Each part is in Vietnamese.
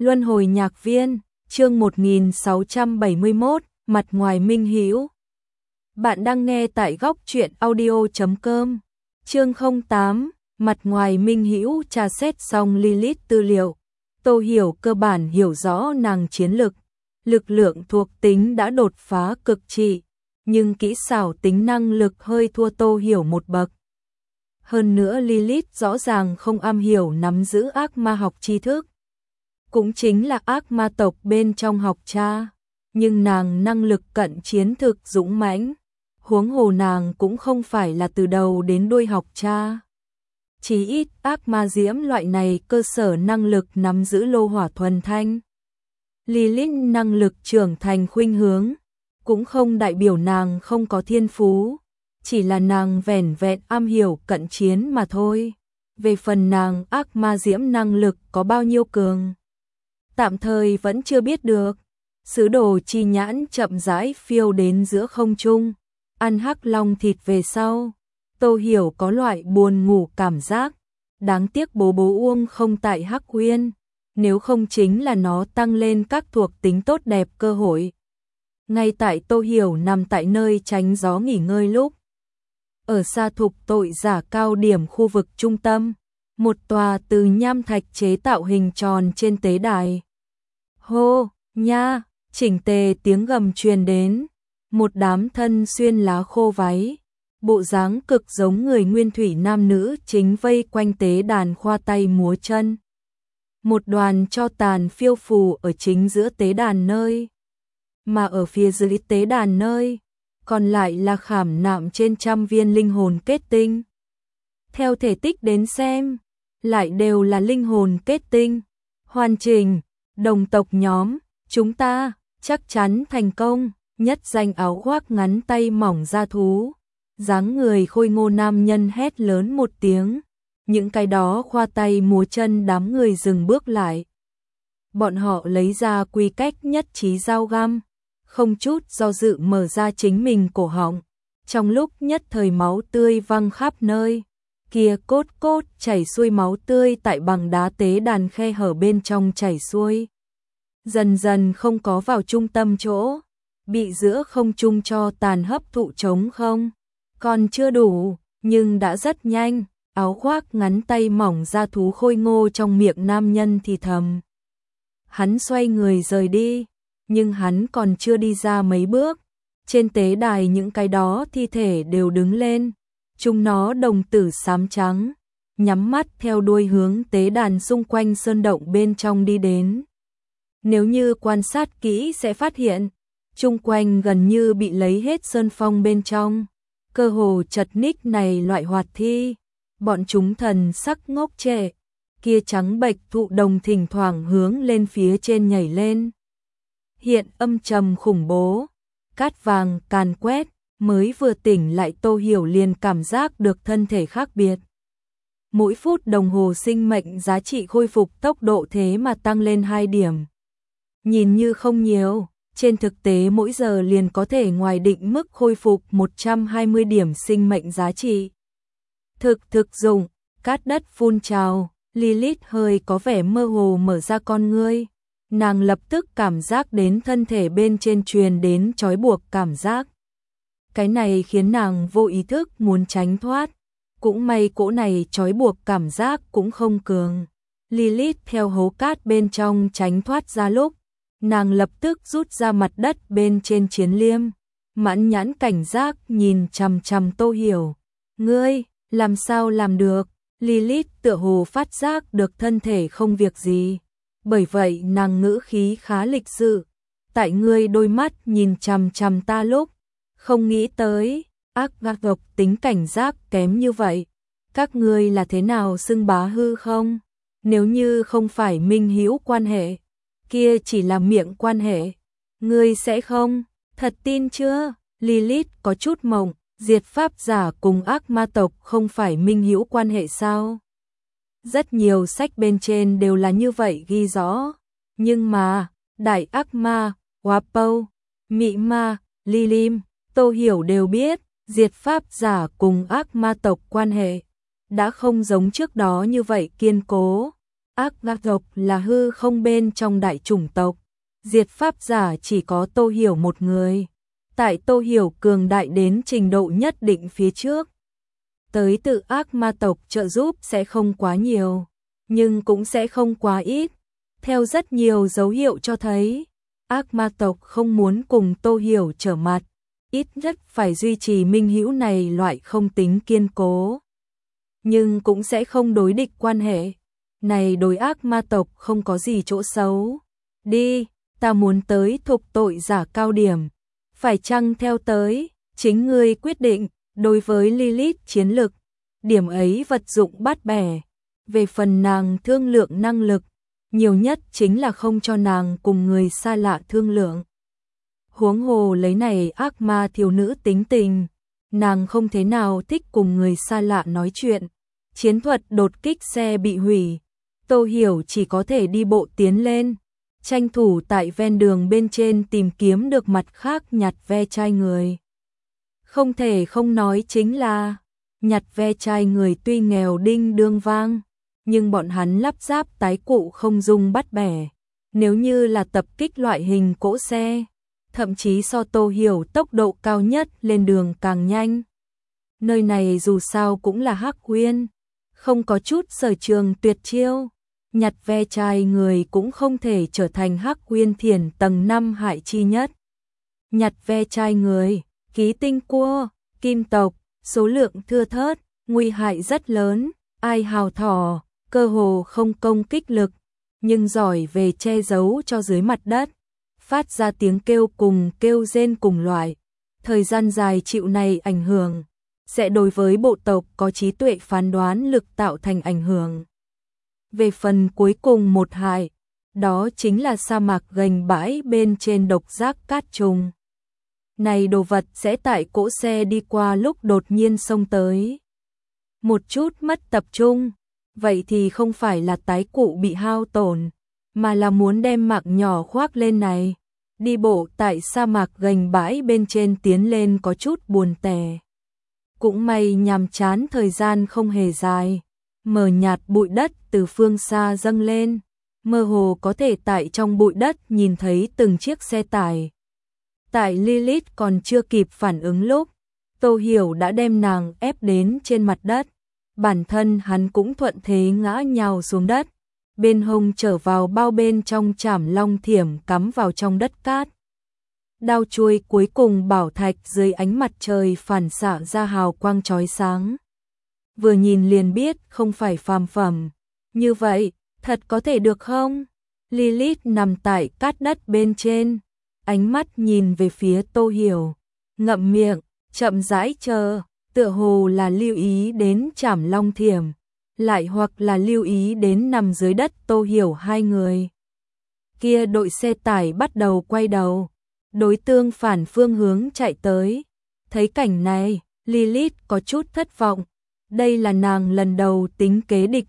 Luân hồi nhạc viên, chương 1671, mặt ngoài minh hữu. Bạn đang nghe tại góc truyện audio.com. Chương 08, mặt ngoài minh hữu. Tra xét xong Lilith tư liệu, Tô Hiểu cơ bản hiểu rõ nàng chiến lực lượng thuộc tính đã đột phá cực trị, nhưng kỹ xảo tính năng lực hơi thua Tô Hiểu một bậc. Hơn nữa Lilith rõ ràng không am hiểu nắm giữ ác ma học tri thức, cũng chính là ác ma tộc bên trong học tra, nhưng nàng năng lực cận chiến thực dũng mãnh, huống hồ nàng cũng không phải là từ đầu đến đuôi học tra. Chỉ ít ác ma diễm loại này cơ sở năng lực nắm giữ lô hỏa thuần thanh. Lilith năng lực trưởng thành khuynh hướng, cũng không đại biểu nàng không có thiên phú, chỉ là nàng vẻn vẹn am hiểu cận chiến mà thôi. Về phần nàng ác ma diễm năng lực có bao nhiêu cường, tạm thời vẫn chưa biết được. Sứ đồ chi nhãn chậm rãi phiêu đến giữa không trung, ăn hắc long thịt về sau, Tô Hiểu có loại buồn ngủ cảm giác. Đáng tiếc bố Uông không tại Hắc Uyên, nếu không chính là nó tăng lên các thuộc tính tốt đẹp cơ hội. Ngay tại Tô Hiểu nằm tại nơi tránh gió nghỉ ngơi lúc, ở xa thục tội giả cao điểm khu vực trung tâm, một tòa từ nham thạch chế tạo hình tròn trên tế đài. Hô, nha, chỉnh tề tiếng gầm truyền đến, một đám thân xuyên lá khô váy, bộ dáng cực giống người nguyên thủy nam nữ chính vây quanh tế đàn khoa tay múa chân. Một đoàn tro tàn phiêu phù ở chính giữa tế đàn nơi, mà ở phía dưới tế đàn nơi, còn lại là khảm nạm trên trăm viên linh hồn kết tinh. Theo thể tích đến xem, lại đều là linh hồn kết tinh hoàn chỉnh. Đồng tộc nhóm, chúng ta chắc chắn thành công. Nhất danh áo khoác ngắn tay mỏng da thú, dáng người khôi ngô nam nhân hét lớn một tiếng. Những cái đó khoa tay múa chân đám người dừng bước lại. Bọn họ lấy ra quy cách nhất trí dao găm, không chút do dự mở ra chính mình cổ họng. Trong lúc nhất thời máu tươi văng khắp nơi, kia cốt chảy xuôi máu tươi tại bằng đá tế đàn khe hở bên trong chảy xuôi. Dần dần không có vào trung tâm chỗ, bị giữa không trung cho tàn hấp thụ trống không. Còn chưa đủ, nhưng đã rất nhanh. Áo khoác ngắn tay mỏng da thú khôi ngô trong miệng nam nhân thì thầm. Hắn xoay người rời đi, nhưng hắn còn chưa đi ra mấy bước. Trên tế đài những cái đó thi thể đều đứng lên. Chúng nó đồng tử xám trắng, nhắm mắt theo đuôi hướng tế đàn xung quanh sơn động bên trong đi đến. Nếu như quan sát kỹ sẽ phát hiện, chung quanh gần như bị lấy hết sơn phong bên trong. Cơ hồ chật ních này loại hoạt thi. Bọn chúng thần sắc ngốc trệ, kia trắng bệch thụ đồng thỉnh thoảng hướng lên phía trên nhảy lên. Hiện âm trầm khủng bố, cát vàng càn quét, mới vừa tỉnh lại Tô Hiểu liền cảm giác được thân thể khác biệt. Mỗi phút đồng hồ sinh mệnh giá trị khôi phục tốc độ thế mà tăng lên 2 điểm. Nhìn như không nhiều, trên thực tế mỗi giờ liền có thể ngoài định mức khôi phục 120 điểm sinh mệnh giá trị. Thực dụng, cát đất phun trào, Lilith hơi có vẻ mơ hồ mở ra con ngươi. Nàng lập tức cảm giác đến thân thể bên trên truyền đến trói buộc cảm giác. Cái này khiến nàng vô ý thức muốn tránh thoát. Cũng may cỗ này trói buộc cảm giác cũng không cường. Lilith theo hố cát bên trong tránh thoát ra lúc, nàng lập tức rút ra mặt đất bên trên chiến liêm. Mãn nhãn cảnh giác nhìn chằm chằm Tô Hiểu. Ngươi, làm sao làm được? Lilith tựa hồ phát giác được thân thể không việc gì. Bởi vậy nàng ngữ khí khá lịch sự. Tại ngươi đôi mắt nhìn chằm chằm ta lúc, không nghĩ tới, ác gác độc tính cảnh giác kém như vậy. Các ngươi là thế nào xưng bá hư không? Nếu như không phải minh hữu quan hệ, kia chỉ là miệng quan hệ. Ngươi sẽ không? Thật tin chưa? Lilith có chút mộng. Diệt pháp giả cùng ác ma tộc không phải minh hữu quan hệ sao? Rất nhiều sách bên trên đều là như vậy ghi rõ. Nhưng mà, đại ác ma, Wapou, Mị ma, Lilim, Tô Hiểu đều biết, diệt pháp giả cùng ác ma tộc quan hệ đã không giống trước đó như vậy kiên cố. Ác tộc là hư không bên trong đại chủng tộc, diệt pháp giả chỉ có Tô Hiểu một người. Tại Tô Hiểu cường đại đến trình độ nhất định phía trước, tới từ ác ma tộc trợ giúp sẽ không quá nhiều, nhưng cũng sẽ không quá ít. Theo rất nhiều dấu hiệu cho thấy, ác ma tộc không muốn cùng Tô Hiểu trở mặt, ít nhất phải duy trì minh hữu này loại không tính kiên cố. Nhưng cũng sẽ không đối địch quan hệ. Này đối ác ma tộc không có gì chỗ xấu. Đi, ta muốn tới thục tội giả cao điểm. Phải chăng theo tới, chính ngươi quyết định. Đối với Lilith chiến lực, điểm ấy vật dụng bát bẻ. Về phần nàng thương lượng năng lực, nhiều nhất chính là không cho nàng cùng người xa lạ thương lượng. Huống hồ lấy này ác ma thiếu nữ tính tình, nàng không thế nào thích cùng người xa lạ nói chuyện. Chiến thuật đột kích xe bị hủy, Tô Hiểu chỉ có thể đi bộ tiến lên, tranh thủ tại ven đường bên trên tìm kiếm được mặt khác nhặt ve chai người. Không thể không nói chính là, nhặt ve chai người tuy nghèo đinh đương vang, nhưng bọn hắn lắp ráp tái cụ không dung bắt bẻ. Nếu như là tập kích loại hình cỗ xe, thậm chí so Tô Hiểu tốc độ cao nhất lên đường càng nhanh. Nơi này dù sao cũng là Hắc Uyên, không có chút sở trường tuyệt chiêu, nhặt ve chai người cũng không thể trở thành Hắc Uyên Thiền tầng 5 hại chi nhất. Nhặt ve chai người, ký tinh cua, kim tộc, số lượng thưa thớt, nguy hại rất lớn, ai hào thỏ, cơ hồ không công kích lực, nhưng giỏi về che giấu cho dưới mặt đất, phát ra tiếng kêu cùng kêu rên cùng loại. Thời gian dài chịu này ảnh hưởng, sẽ đối với bộ tộc có trí tuệ phán đoán lực tạo thành ảnh hưởng. Về phần cuối cùng một hại, đó chính là sa mạc gành bãi bên trên độc giác cát trùng. Này đồ vật sẽ tại cỗ xe đi qua lúc đột nhiên xông tới. Một chút mất tập trung, vậy thì không phải là tái cụ bị hao tổn, mà là muốn đem mạng nhỏ khoác lên này. Đi bộ tại sa mạc gành bãi bên trên tiến lên có chút buồn tẻ. Cũng may nhàm chán thời gian không hề dài, mờ nhạt bụi đất từ phương xa dâng lên, mơ hồ có thể tại trong bụi đất nhìn thấy từng chiếc xe tải. Tại Lilith còn chưa kịp phản ứng lúc, Tô Hiểu đã đem nàng ép đến trên mặt đất, bản thân hắn cũng thuận thế ngã nhào xuống đất, bên hông trở vào bao bên trong chảm long thiểm cắm vào trong đất cát. Đao chuôi cuối cùng bảo thạch dưới ánh mặt trời phản xạ ra hào quang chói sáng. Vừa nhìn liền biết không phải phàm phẩm. Như vậy, thật có thể được không? Lilith nằm tại cát đất bên trên, ánh mắt nhìn về phía Tô Hiểu, ngậm miệng, chậm rãi chờ, tựa hồ là lưu ý đến chảm long thiểm, lại hoặc là lưu ý đến nằm dưới đất Tô Hiểu hai người. Kia đội xe tải bắt đầu quay đầu, đối tương phản phương hướng chạy tới. Thấy cảnh này, Lilith có chút thất vọng. Đây là nàng lần đầu tính kế địch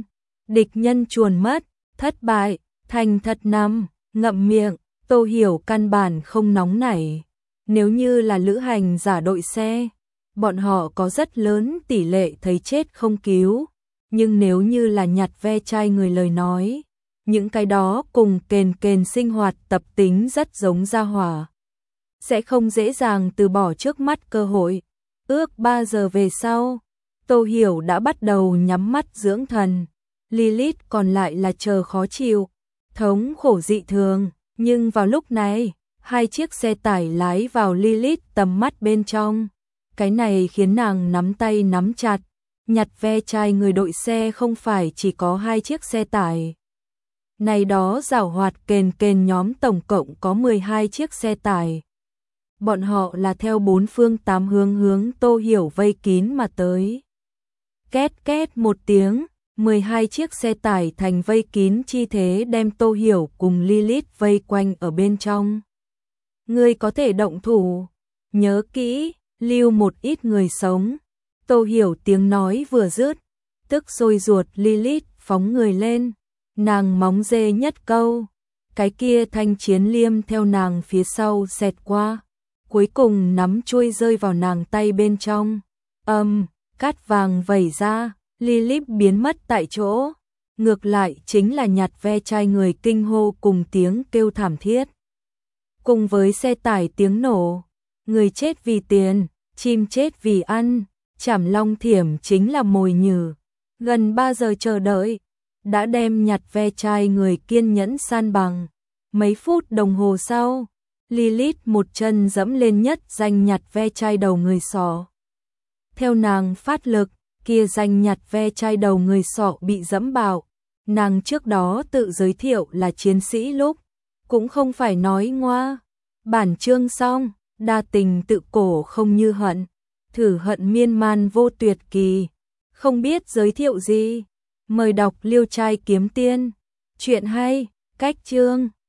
nhân chuồn mất, thất bại, thành thật nằm, ngậm miệng. Tô Hiểu căn bản không nóng nảy. Nếu như là lữ hành giả đội xe, bọn họ có rất lớn tỷ lệ thấy chết không cứu. Nhưng nếu như là nhặt ve chai người lời nói, những cái đó cùng kền sinh hoạt tập tính rất giống gia hỏa, sẽ không dễ dàng từ bỏ trước mắt cơ hội. Ước 3 giờ về sau, Tô Hiểu đã bắt đầu nhắm mắt dưỡng thần. Lilith còn lại là chờ khó chịu, thống khổ dị thường. Nhưng vào lúc này, hai chiếc xe tải lái vào Lilith tầm mắt bên trong. Cái này khiến nàng nắm tay nắm chặt. Nhặt ve chai người đội xe không phải chỉ có hai chiếc xe tải. Này đó giảo hoạt kền nhóm tổng cộng có 12 chiếc xe tải. Bọn họ là theo bốn phương tám hướng Tô Hiểu vây kín mà tới. Két két một tiếng, 12 chiếc xe tải thành vây kín chi thế đem Tô Hiểu cùng Lilith vây quanh ở bên trong. Ngươi có thể động thủ, nhớ kỹ, lưu một ít người sống. Tô Hiểu tiếng nói vừa dứt, tức sôi ruột Lilith phóng người lên, nàng móng dê nhất câu, cái kia thanh chiến liêm theo nàng phía sau xẹt qua, cuối cùng nắm chuôi rơi vào nàng tay bên trong. Cát vàng vẩy ra, Lilith biến mất tại chỗ. ngược lại chính là nhặt ve chai người kinh hô cùng tiếng kêu thảm thiết. Cùng với xe tải tiếng nổ, người chết vì tiền, chim chết vì ăn, Trảm Long Thiểm chính là mồi nhử. Gần 3 giờ chờ đợi, đã đem nhặt ve chai người kiên nhẫn san bằng. Mấy phút đồng hồ sau, Lilith một chân dẫm lên nhất danh nhặt ve chai đầu người sọ. Theo nàng phát lực, kia danh nhặt ve chai đầu người sọ bị dẫm bạo. Nàng trước đó tự giới thiệu là chiến sĩ lúc, cũng không phải nói ngoa. Bản chương xong, đa tình tự cổ không như hận, thử hận miên man vô tuyệt kỳ. Không biết giới thiệu gì, mời đọc Liêu Trai Kiếm Tiên. Chuyện hay, cách chương.